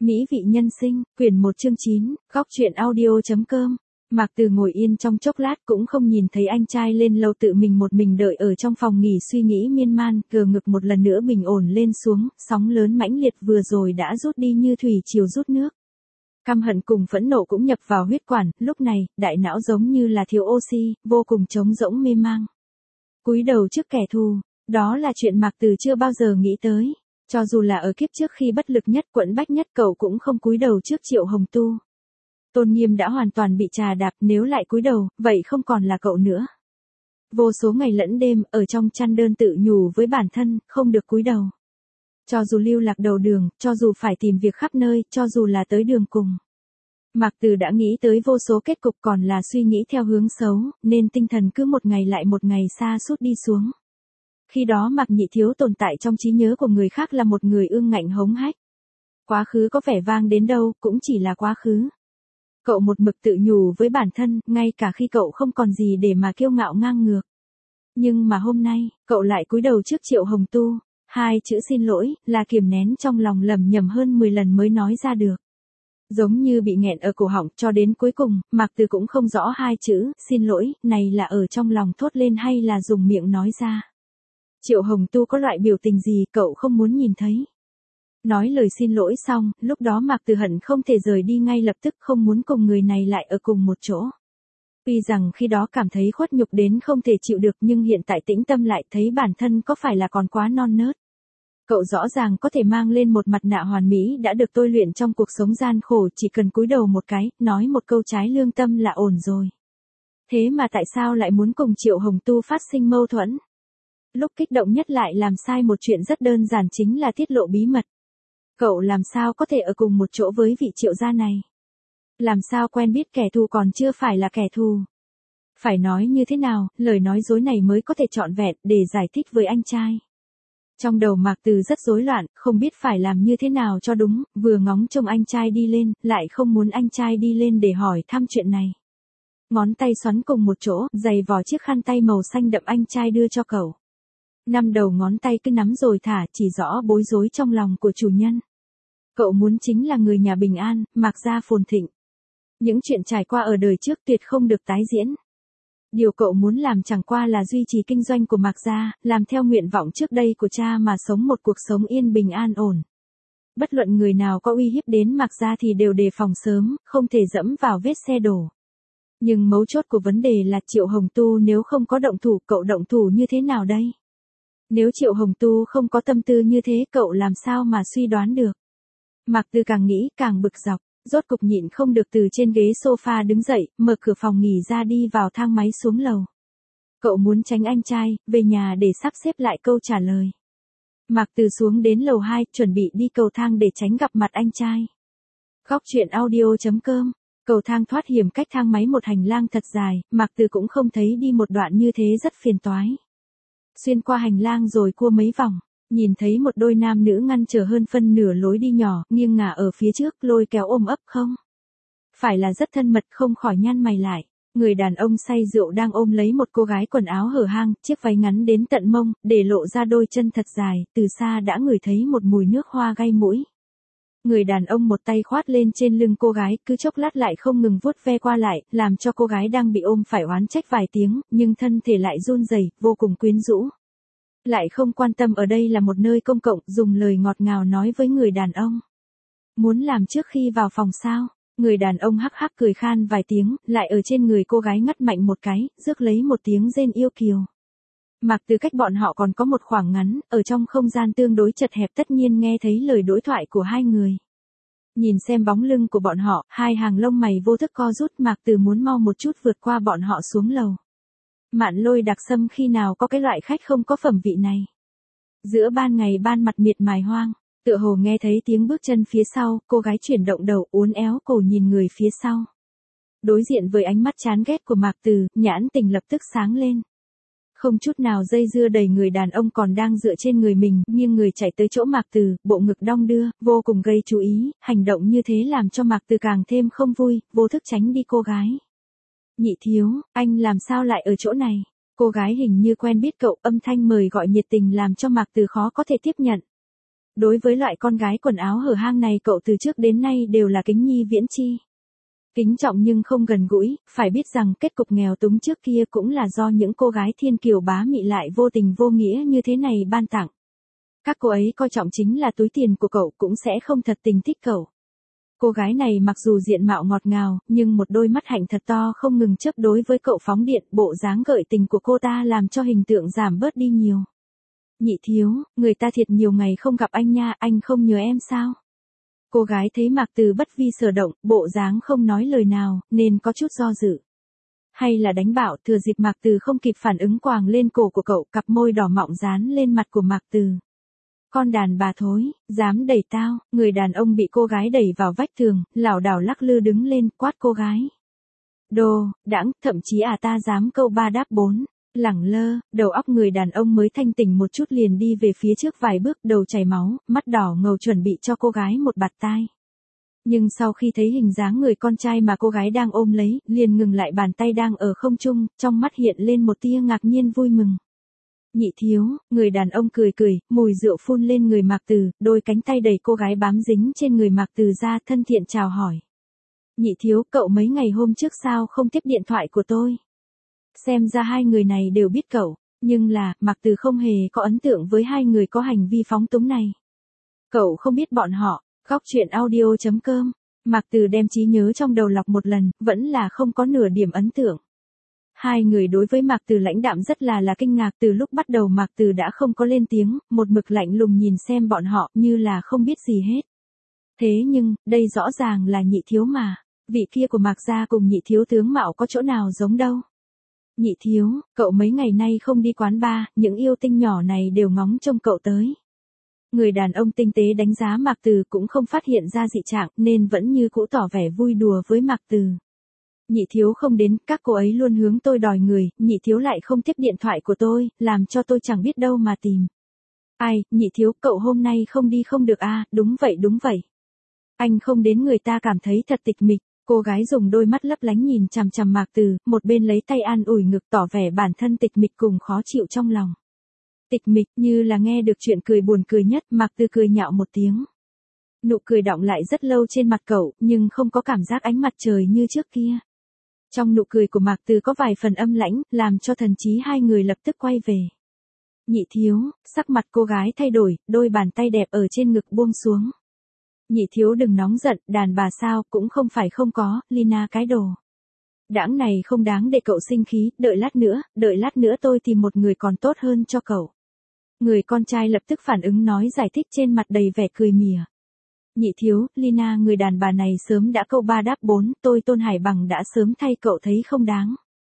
Mỹ vị nhân sinh, quyển 1 chương 9, góc truyện audio.com. Mạc Từ ngồi yên trong chốc lát cũng không nhìn thấy anh trai lên lầu, tự mình một mình đợi ở trong phòng nghỉ suy nghĩ miên man, cờ ngực một lần nữa bình ổn lên xuống, sóng lớn mãnh liệt vừa rồi đã rút đi như thủy triều rút nước. Căm hận cùng phẫn nộ cũng nhập vào huyết quản, lúc này, đại não giống như là thiếu oxy, vô cùng trống rỗng mê mang. Cúi đầu trước kẻ thù, đó là chuyện Mạc Từ chưa bao giờ nghĩ tới. Cho dù là ở kiếp trước khi bất lực nhất quẫn bách nhất cậu cũng không cúi đầu trước Triệu Hồng Tu. Tôn nghiêm đã hoàn toàn bị trà đạp, nếu lại cúi đầu, vậy không còn là cậu nữa. Vô số ngày lẫn đêm, ở trong chăn đơn tự nhủ với bản thân, không được cúi đầu. Cho dù lưu lạc đầu đường, cho dù phải tìm việc khắp nơi, cho dù là tới đường cùng. Mạc Từ đã nghĩ tới vô số kết cục, còn là suy nghĩ theo hướng xấu, nên tinh thần cứ một ngày lại một ngày sa sút đi xuống. Khi đó Mạc Nhị Thiếu tồn tại trong trí nhớ của người khác là một người ương ngạnh hống hách. Quá khứ có vẻ vang đến đâu, cũng chỉ là quá khứ. Cậu một mực tự nhủ với bản thân, ngay cả khi cậu không còn gì để mà kiêu ngạo ngang ngược. Nhưng mà hôm nay, cậu lại cúi đầu trước Triệu Hồng Tu, hai chữ xin lỗi, là kiềm nén trong lòng lẩm nhẩm hơn 10 lần mới nói ra được. Giống như bị nghẹn ở cổ họng, cho đến cuối cùng, Mạc Từ cũng không rõ hai chữ, xin lỗi, này là ở trong lòng thốt lên hay là dùng miệng nói ra. Triệu Hồng Tu có loại biểu tình gì cậu không muốn nhìn thấy. Nói lời xin lỗi xong, lúc đó Mạc Từ hận không thể rời đi ngay lập tức, không muốn cùng người này lại ở cùng một chỗ. Tuy rằng khi đó cảm thấy khuất nhục đến không thể chịu được, nhưng hiện tại tĩnh tâm lại thấy bản thân có phải là còn quá non nớt. Cậu rõ ràng có thể mang lên một mặt nạ hoàn mỹ đã được tôi luyện trong cuộc sống gian khổ, chỉ cần cúi đầu một cái, nói một câu trái lương tâm là ổn rồi. Thế mà tại sao lại muốn cùng Triệu Hồng Tu phát sinh mâu thuẫn? Lúc kích động nhất lại làm sai một chuyện rất đơn giản, chính là tiết lộ bí mật. Cậu làm sao có thể ở cùng một chỗ với vị Triệu gia này? Làm sao quen biết kẻ thù còn chưa phải là kẻ thù? Phải nói như thế nào, lời nói dối này mới có thể trọn vẹn để giải thích với anh trai? Trong đầu Mạc Từ rất rối loạn, không biết phải làm như thế nào cho đúng, vừa ngóng trông anh trai đi lên, lại không muốn anh trai đi lên để hỏi thăm chuyện này. Ngón tay xoắn cùng một chỗ, giày vò chiếc khăn tay màu xanh đậm anh trai đưa cho cậu. 5 đầu ngón tay cứ nắm rồi thả, chỉ rõ bối rối trong lòng của chủ nhân. Cậu muốn chính là người nhà bình an, Mạc gia phồn thịnh. Những chuyện trải qua ở đời trước tuyệt không được tái diễn. Điều cậu muốn làm chẳng qua là duy trì kinh doanh của Mạc gia, làm theo nguyện vọng trước đây của cha mà sống một cuộc sống yên bình an ổn. Bất luận người nào có uy hiếp đến Mạc gia thì đều đề phòng sớm, không thể dẫm vào vết xe đổ. Nhưng mấu chốt của vấn đề là Triệu Hồng Tu nếu không có động thủ, cậu động thủ như thế nào đây? Nếu Triệu Hồng Tu không có tâm tư như thế, cậu làm sao mà suy đoán được? Mạc Từ càng nghĩ càng bực dọc, rốt cục nhịn không được từ trên ghế sofa đứng dậy, mở cửa phòng nghỉ ra đi vào thang máy xuống lầu. Cậu muốn tránh anh trai, về nhà để sắp xếp lại câu trả lời. Mạc Từ xuống đến lầu 2, chuẩn bị đi cầu thang để tránh gặp mặt anh trai. Góc truyện audio.com. Cầu thang thoát hiểm cách thang máy một hành lang thật dài, Mạc Từ cũng không thấy đi một đoạn như thế rất phiền toái. Xuyên qua hành lang rồi cua mấy vòng, nhìn thấy một đôi nam nữ ngăn chờ hơn phân nửa lối đi nhỏ, nghiêng ngả ở phía trước, lôi kéo ôm ấp không? Phải là rất thân mật, không khỏi nhăn mày lại. Người đàn ông say rượu đang ôm lấy một cô gái quần áo hở hang, chiếc váy ngắn đến tận mông, để lộ ra đôi chân thật dài, từ xa đã ngửi thấy một mùi nước hoa gây mũi. Người đàn ông một tay khoát lên trên lưng cô gái, cứ chốc lát lại không ngừng vuốt ve qua lại, làm cho cô gái đang bị ôm phải oán trách vài tiếng, nhưng thân thể lại run rẩy, vô cùng quyến rũ. Lại không quan tâm ở đây là một nơi công cộng, dùng lời ngọt ngào nói với người đàn ông. Muốn làm trước khi vào phòng sao? Người đàn ông hắc hắc cười khan vài tiếng, lại ở trên người cô gái ngắt mạnh một cái, rước lấy một tiếng rên yêu kiều. Mạc Từ cách bọn họ còn có một khoảng ngắn, ở trong không gian tương đối chật hẹp tất nhiên nghe thấy lời đối thoại của hai người. Nhìn xem bóng lưng của bọn họ, hai hàng lông mày vô thức co rút, Mạc Từ muốn mau một chút vượt qua bọn họ xuống lầu. Mạn Lôi Đặc Sâm khi nào có cái loại khách không có phẩm vị này. Giữa ban ngày ban mặt miệt mài hoang, tựa hồ nghe thấy tiếng bước chân phía sau, cô gái chuyển động đầu uốn éo cổ nhìn người phía sau. Đối diện với ánh mắt chán ghét của Mạc Từ, nhãn tình lập tức sáng lên. Không chút nào dây dưa đẩy người đàn ông còn đang dựa trên người mình, nghiêng người chạy tới chỗ Mạc Từ, bộ ngực đong đưa, vô cùng gây chú ý, hành động như thế làm cho Mạc Từ càng thêm không vui, vô thức tránh đi cô gái. Nhị thiếu, anh làm sao lại ở chỗ này? Cô gái hình như quen biết cậu, âm thanh mời gọi nhiệt tình làm cho Mạc Từ khó có thể tiếp nhận. Đối với loại con gái quần áo hở hang này cậu từ trước đến nay đều là kính nhi viễn chi. Kính trọng nhưng không gần gũi, phải biết rằng kết cục nghèo túng trước kia cũng là do những cô gái thiên kiều bá mị lại vô tình vô nghĩa như thế này ban tặng. Các cô ấy coi trọng chính là túi tiền của cậu cũng sẽ không thật tình thích cậu. Cô gái này mặc dù diện mạo ngọt ngào, nhưng một đôi mắt hạnh thật to không ngừng chớp đối với cậu phóng điện, bộ dáng gợi tình của cô ta làm cho hình tượng giảm bớt đi nhiều. Nhị thiếu, người ta thiệt nhiều ngày không gặp anh nha, anh không nhớ em sao? Cô gái thấy Mạc Từ bất vi sở động, bộ dáng không nói lời nào, nên có chút do dự. Hay là đánh bạo, thừa dịp Mạc Từ không kịp phản ứng quàng lên cổ của cậu, cặp môi đỏ mọng dán lên mặt của Mạc Từ. Con đàn bà thối, dám đẩy tao, người đàn ông bị cô gái đẩy vào vách tường, lảo đảo lắc lư đứng lên, quát cô gái. Đồ, đãng, thậm chí ta dám câu ba đáp bốn. Lẳng lơ, đầu óc người đàn ông mới thanh tỉnh một chút liền đi về phía trước vài bước, đầu chảy máu, mắt đỏ ngầu chuẩn bị cho cô gái một bạt tai. Nhưng sau khi thấy hình dáng người con trai mà cô gái đang ôm lấy, liền ngừng lại bàn tay đang ở không trung, trong mắt hiện lên một tia ngạc nhiên vui mừng. Nhị thiếu, người đàn ông cười cười, mùi rượu phun lên người Mạc Từ, đôi cánh tay đẩy cô gái bám dính trên người Mạc Từ ra, thân thiện chào hỏi. Nhị thiếu, cậu mấy ngày hôm trước sao không tiếp điện thoại của tôi? Xem ra hai người này đều biết cậu, nhưng là, Mạc Từ không hề có ấn tượng với hai người có hành vi phóng túng này. Cậu không biết bọn họ, góc chuyện audio.com, Mạc Từ đem trí nhớ trong đầu lọc một lần, vẫn là không có nửa điểm ấn tượng. Hai người đối với Mạc Từ lãnh đạm rất là kinh ngạc, từ lúc bắt đầu Mạc Từ đã không có lên tiếng, một mực lạnh lùng nhìn xem bọn họ như là không biết gì hết. Thế nhưng, đây rõ ràng là nhị thiếu mà, vị kia của Mạc gia cùng nhị thiếu tướng mạo có chỗ nào giống đâu. Nhị thiếu, cậu mấy ngày nay không đi quán bar, những yêu tinh nhỏ này đều ngóng trông cậu tới. Người đàn ông tinh tế đánh giá Mạc Từ cũng không phát hiện ra dị trạng nên vẫn như cũ tỏ vẻ vui đùa với Mạc Từ. Nhị thiếu không đến, các cô ấy luôn hướng tôi đòi người, nhị thiếu lại không tiếp điện thoại của tôi, làm cho tôi chẳng biết đâu mà tìm. Ai, nhị thiếu, cậu hôm nay không đi không được à, đúng vậy. Anh không đến người ta cảm thấy thật tịch mịch. Cô gái dùng đôi mắt lấp lánh nhìn chằm chằm Mạc Từ, một bên lấy tay an ủi ngực tỏ vẻ bản thân tịch mịch cùng khó chịu trong lòng. Tịch mịch như là nghe được chuyện cười buồn cười nhất, Mạc Từ cười nhạo một tiếng. Nụ cười đọng lại rất lâu trên mặt cậu, nhưng không có cảm giác ánh mặt trời như trước kia. Trong nụ cười của Mạc Từ có vài phần âm lãnh, làm cho thần trí hai người lập tức quay về. Nhị thiếu, sắc mặt cô gái thay đổi, đôi bàn tay đẹp ở trên ngực buông xuống. Nhị thiếu đừng nóng giận, đàn bà sao, cũng không phải không có, Lina cái đồ. Đãng này không đáng để cậu sinh khí, đợi lát nữa tôi tìm một người còn tốt hơn cho cậu. Người con trai lập tức phản ứng nói giải thích trên mặt đầy vẻ cười mỉa. Nhị thiếu, Lina người đàn bà này sớm đã câu ba đáp bốn, tôi Tôn Hải Bằng đã sớm thay cậu thấy không đáng.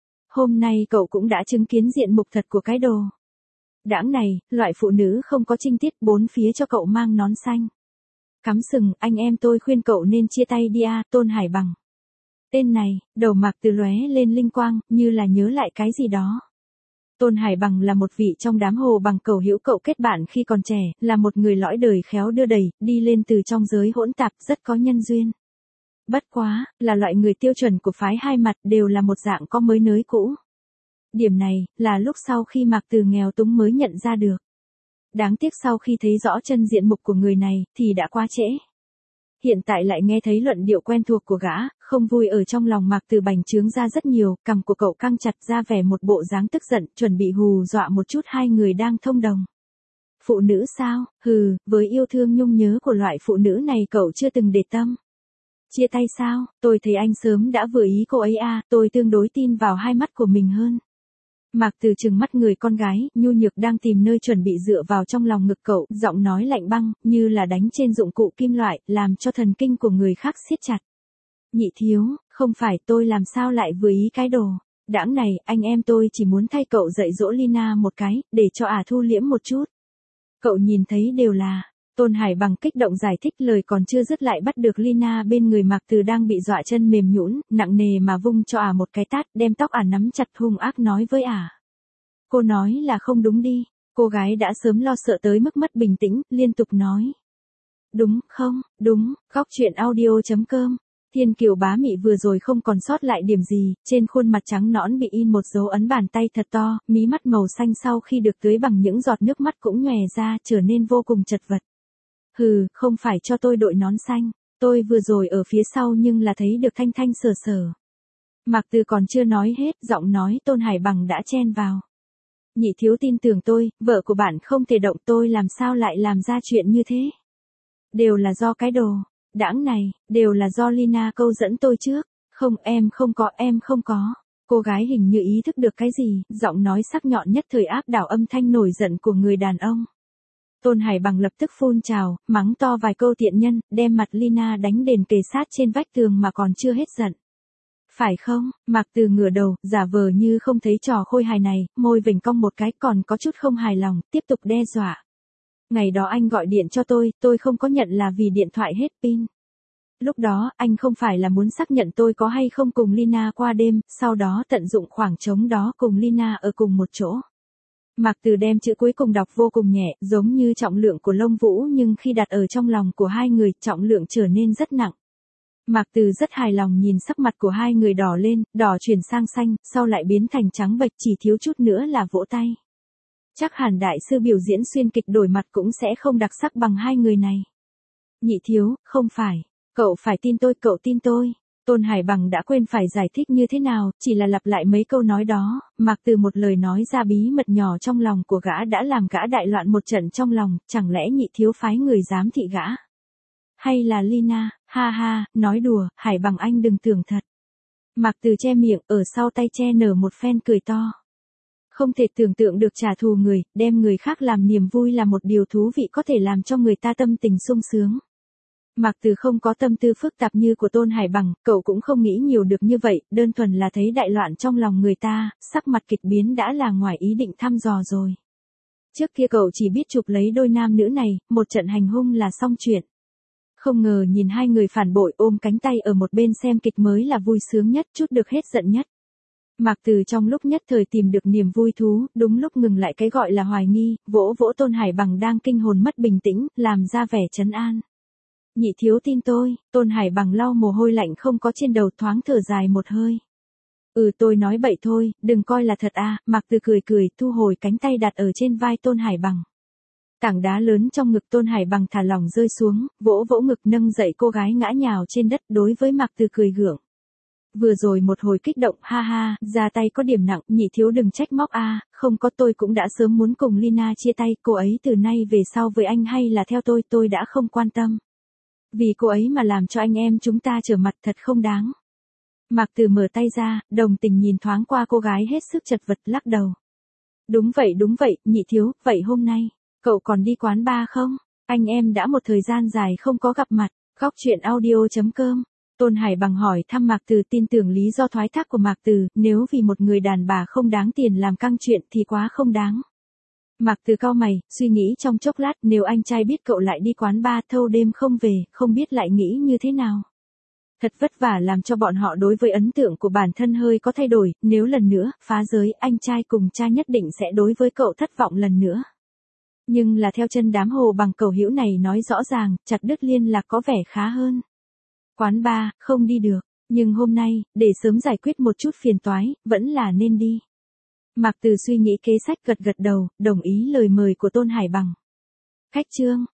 Hôm nay cậu cũng đã chứng kiến diện mục thật của cái đồ. Đãng này, loại phụ nữ không có trinh tiết, bốn phía cho cậu mang nón xanh. Cắm sừng, anh em tôi khuyên cậu nên chia tay đi à, Tôn Hải Bằng. Tên này, đầu Mạc Từ lóe lên linh quang, như là nhớ lại cái gì đó. Tôn Hải Bằng là một vị trong đám Hồ Bằng Cầu hữu cậu kết bạn khi còn trẻ, là một người lõi đời khéo đưa đẩy, đi lên từ trong giới hỗn tạp, rất có nhân duyên. Bất quá, là loại người tiêu chuẩn của phái hai mặt, đều là một dạng có mới nới cũ. Điểm này, là lúc sau khi Mạc Từ nghèo túng mới nhận ra được. Đáng tiếc sau khi thấy rõ chân diện mục của người này, thì đã quá trễ. Hiện tại lại nghe thấy luận điệu quen thuộc của gã, không vui ở trong lòng Mạc Từ bành trướng ra rất nhiều, cằm của cậu căng chặt ra vẻ một bộ dáng tức giận, chuẩn bị hù dọa một chút hai người đang thông đồng. Phụ nữ sao, hừ, với yêu thương nhung nhớ của loại phụ nữ này cậu chưa từng để tâm. Chia tay sao, tôi thấy anh sớm đã vừa ý cô ấy à, tôi tương đối tin vào hai mắt của mình hơn. Mạc Từ trừng mắt người con gái, nhu nhược đang tìm nơi chuẩn bị dựa vào trong lòng ngực cậu, giọng nói lạnh băng, như là đánh trên dụng cụ kim loại, làm cho thần kinh của người khác siết chặt. Nhị thiếu, không phải tôi làm sao lại vừa ý cái đồ. Đãng này, anh em tôi chỉ muốn thay cậu dạy dỗ Lina một cái, để cho thu liễm một chút. Cậu nhìn thấy đều là. Tôn Hải Bằng kích động giải thích lời còn chưa dứt lại bắt được Lina bên người Mạc Từ đang bị dọa chân mềm nhũn, nặng nề mà vung cho một cái tát, đem tóc nắm chặt hung ác nói với Cô nói là không đúng đi, cô gái đã sớm lo sợ tới mức mất bình tĩnh, liên tục nói. Đúng, không, đúng, góc chuyện audio.com. Thiên kiều bá mị vừa rồi không còn sót lại điểm gì, trên khuôn mặt trắng nõn bị in một dấu ấn bàn tay thật to, mí mắt màu xanh sau khi được tưới bằng những giọt nước mắt cũng nhòe ra, trở nên vô cùng chật vật. Hừ, không phải cho tôi đội nón xanh. Tôi vừa rồi ở phía sau nhưng là thấy được Thanh Thanh sờ sờ. Mạc Từ còn chưa nói hết, giọng nói Tôn Hải Bằng đã chen vào. Nhị thiếu tin tưởng tôi, vợ của bạn không thể động, tôi làm sao lại làm ra chuyện như thế. Đều là do cái đồ đãng này, đều là do Lina câu dẫn tôi trước. Không, em không có. Cô gái hình như ý thức được cái gì, giọng nói sắc nhọn nhất thời áp đảo âm thanh nổi giận của người đàn ông. Tôn Hải Bằng lập tức phun trào, mắng to vài câu tiện nhân, đem mặt Lina đánh đền kề sát trên vách tường mà còn chưa hết giận. Phải không? Mạc Từ ngửa đầu, giả vờ như không thấy trò khôi hài này, môi vểnh cong một cái, còn có chút không hài lòng, tiếp tục đe dọa. Ngày đó anh gọi điện cho tôi không có nhận là vì điện thoại hết pin. Lúc đó, anh không phải là muốn xác nhận tôi có hay không cùng Lina qua đêm, sau đó tận dụng khoảng trống đó cùng Lina ở cùng một chỗ. Mạc Từ đem chữ cuối cùng đọc vô cùng nhẹ, giống như trọng lượng của lông vũ, nhưng khi đặt ở trong lòng của hai người, trọng lượng trở nên rất nặng. Mạc Từ rất hài lòng nhìn sắc mặt của hai người đỏ lên, đỏ chuyển sang xanh, sau lại biến thành trắng bệch, chỉ thiếu chút nữa là vỗ tay. Chắc hẳn đại sư biểu diễn xuyên kịch đổi mặt cũng sẽ không đặc sắc bằng hai người này. Nhị thiếu, không phải. Cậu phải tin tôi, cậu tin tôi. Tôn Hải Bằng đã quên phải giải thích như thế nào, chỉ là lặp lại mấy câu nói đó, Mạc Từ một lời nói ra bí mật nhỏ trong lòng của gã đã làm gã đại loạn một trận trong lòng, chẳng lẽ nhị thiếu phái người giám thị gã? Hay là Lina, ha ha, nói đùa, Hải Bằng anh đừng tưởng thật. Mạc Từ che miệng, ở sau tay che nở một phen cười to. Không thể tưởng tượng được trả thù người, đem người khác làm niềm vui là một điều thú vị có thể làm cho người ta tâm tình sung sướng. Mạc Từ không có tâm tư phức tạp như của Tôn Hải Bằng, cậu cũng không nghĩ nhiều được như vậy, đơn thuần là thấy đại loạn trong lòng người ta, sắc mặt kịch biến đã là ngoài ý định thăm dò rồi. Trước kia cậu chỉ biết chụp lấy đôi nam nữ này, một trận hành hung là xong chuyện. Không ngờ nhìn hai người phản bội ôm cánh tay ở một bên xem kịch mới là vui sướng nhất, chút được hết giận nhất. Mạc Từ trong lúc nhất thời tìm được niềm vui thú, đúng lúc ngừng lại cái gọi là hoài nghi, vỗ vỗ Tôn Hải Bằng đang kinh hồn mất bình tĩnh, làm ra vẻ trấn an. Nhị thiếu tin tôi, Tôn Hải Bằng lau mồ hôi lạnh không có trên đầu, thoáng thở dài một hơi. Tôi nói bậy thôi, đừng coi là thật à, Mạc Từ cười cười, thu hồi cánh tay đặt ở trên vai Tôn Hải Bằng. Tảng đá lớn trong ngực Tôn Hải Bằng thả lỏng rơi xuống, vỗ vỗ ngực nâng dậy cô gái ngã nhào trên đất, đối với Mạc Từ cười gượng. Vừa rồi một hồi kích động, ha ha, ra tay có điểm nặng, nhị thiếu đừng trách móc a, không có, tôi cũng đã sớm muốn cùng Lina chia tay, cô ấy từ nay về sau với anh hay là theo tôi đã không quan tâm. Vì cô ấy mà làm cho anh em chúng ta trở mặt thật không đáng. Mạc Từ mở tay ra, đồng tình nhìn thoáng qua cô gái hết sức chật vật, lắc đầu. Đúng vậy, nhị thiếu, vậy hôm nay, cậu còn đi quán bar không? Anh em đã một thời gian dài không có gặp mặt. Góc truyện audio.com. Tôn Hải Bằng hỏi thăm Mạc Từ, tin tưởng lý do thoái thác của Mạc Từ, nếu vì một người đàn bà không đáng tiền làm căng chuyện thì quá không đáng. Mạc Từ cau mày, suy nghĩ trong chốc lát, nếu anh trai biết cậu lại đi quán bar thâu đêm không về, không biết lại nghĩ như thế nào. Thật vất vả làm cho bọn họ đối với ấn tượng của bản thân hơi có thay đổi, nếu lần nữa, phá giới, anh trai cùng cha nhất định sẽ đối với cậu thất vọng lần nữa. Nhưng là theo chân đám Hồ Bằng cầu hữu này nói rõ ràng, chặt đứt liên lạc có vẻ khá hơn. Quán bar, không đi được, nhưng hôm nay, để sớm giải quyết một chút phiền toái, vẫn là nên đi. Mạc Từ suy nghĩ kế sách, gật đầu, đồng ý lời mời của Tôn Hải Bằng. Khách trương,